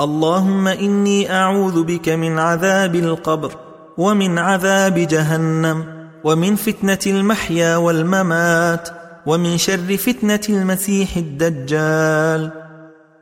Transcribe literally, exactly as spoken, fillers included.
اللهم إني أعوذ بك من عذاب القبر ومن عذاب جهنم ومن فتنة المحيا والممات ومن شر فتنة المسيح الدجال.